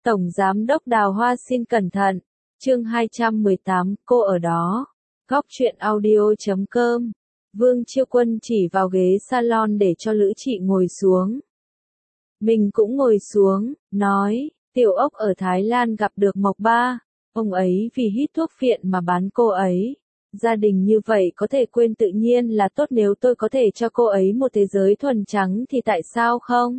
Tổng Giám đốc Đào Hoa xin cẩn thận. Chương 218, cô ở đó. Góc truyện audio.com. Vương Chiêu Quân chỉ vào ghế salon để cho Lữ Trị ngồi xuống. Mình cũng ngồi xuống, nói, Tiểu Ốc ở Thái Lan gặp được Mộc Ba, ông ấy vì hít thuốc phiện mà bán cô ấy. Gia đình như vậy có thể quên tự nhiên là tốt, nếu tôi có thể cho cô ấy một thế giới thuần trắng thì tại sao không?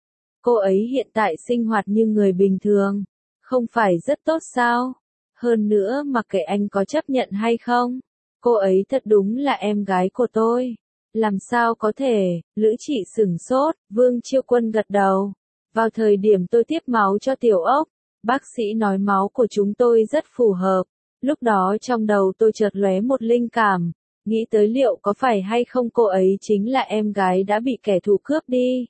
Cô ấy hiện tại sinh hoạt như người bình thường, không phải rất tốt sao? Hơn nữa mặc kệ anh có chấp nhận hay không, cô ấy thật đúng là em gái của tôi. Làm sao có thể? Lữ Trị sửng sốt, Vương Chiêu Quân gật đầu. Vào thời điểm tôi tiếp máu cho Tiểu Ốc, bác sĩ nói máu của chúng tôi rất phù hợp. Lúc đó trong đầu tôi chợt lóe một linh cảm, nghĩ tới liệu có phải hay không cô ấy chính là em gái đã bị kẻ thù cướp đi.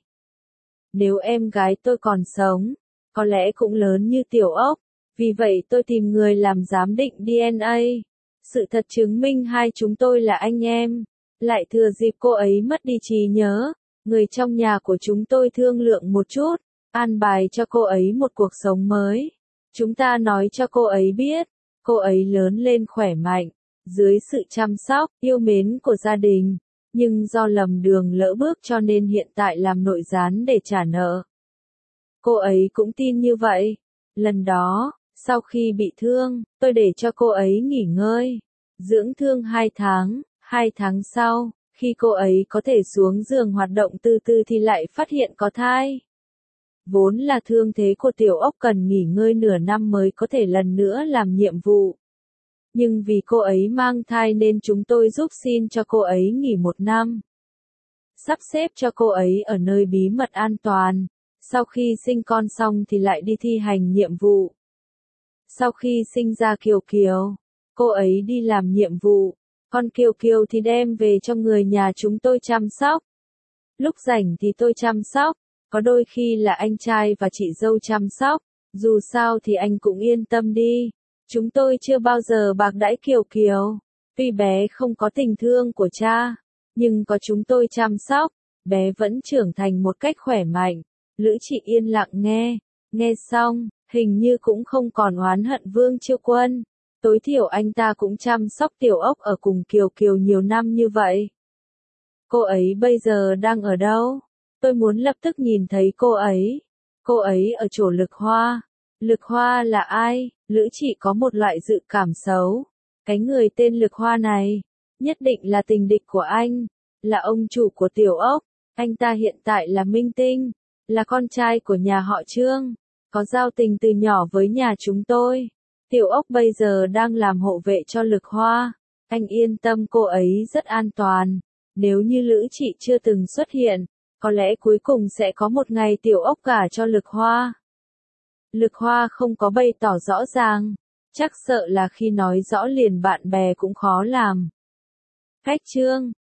Nếu em gái tôi còn sống, có lẽ cũng lớn như Tiểu Ốc, vì vậy tôi tìm người làm giám định DNA. Sự thật chứng minh hai chúng tôi là anh em. Lại thừa dịp cô ấy mất đi trí nhớ, người trong nhà của chúng tôi thương lượng một chút, an bài cho cô ấy một cuộc sống mới. Chúng ta nói cho cô ấy biết, cô ấy lớn lên khỏe mạnh, dưới sự chăm sóc, yêu mến của gia đình, nhưng do lầm đường lỡ bước cho nên hiện tại làm nội gián để trả nợ. Cô ấy cũng tin như vậy. Lần đó, sau khi bị thương, tôi để cho cô ấy nghỉ ngơi, dưỡng thương 2 tháng. 2 tháng sau, khi cô ấy có thể xuống giường hoạt động từ từ thì lại phát hiện có thai. Vốn là thương thế của Tiểu Ốc cần nghỉ ngơi nửa năm mới có thể lần nữa làm nhiệm vụ. Nhưng vì cô ấy mang thai nên chúng tôi giúp xin cho cô ấy nghỉ 1 năm. Sắp xếp cho cô ấy ở nơi bí mật an toàn. Sau khi sinh con xong thì lại đi thi hành nhiệm vụ. Sau khi sinh ra Kiều Kiều, cô ấy đi làm nhiệm vụ. Con Kiều Kiều thì đem về cho người nhà chúng tôi chăm sóc. Lúc rảnh thì tôi chăm sóc, có đôi khi là anh trai và chị dâu chăm sóc, dù sao thì anh cũng yên tâm đi. Chúng tôi chưa bao giờ bạc đãi Kiều Kiều. Tuy bé không có tình thương của cha, nhưng có chúng tôi chăm sóc, bé vẫn trưởng thành một cách khỏe mạnh. Lữ Trị yên lặng nghe xong, hình như cũng không còn oán hận Vương Chiêu Quân. Tối thiểu anh ta cũng chăm sóc Tiểu Ốc ở cùng Kiều Kiều nhiều năm như vậy. Cô ấy bây giờ đang ở đâu? Tôi muốn lập tức nhìn thấy cô ấy. Cô ấy ở chỗ Lực Hoa. Lực Hoa là ai? Lữ Trị có một loại dự cảm xấu. Cái người tên Lực Hoa này, nhất định là tình địch của anh, là ông chủ của Tiểu Ốc. Anh ta hiện tại là minh tinh, là con trai của nhà họ Trương, có giao tình từ nhỏ với nhà chúng tôi. Tiểu Ốc bây giờ đang làm hộ vệ cho Lực Hoa. Anh yên tâm cô ấy rất an toàn. Nếu như Lữ Trị chưa từng xuất hiện, có lẽ cuối cùng sẽ có một ngày Tiểu Ốc gả cho Lực Hoa. Lực Hoa không có bày tỏ rõ ràng, chắc sợ là khi nói rõ liền bạn bè cũng khó làm. Khách Trương,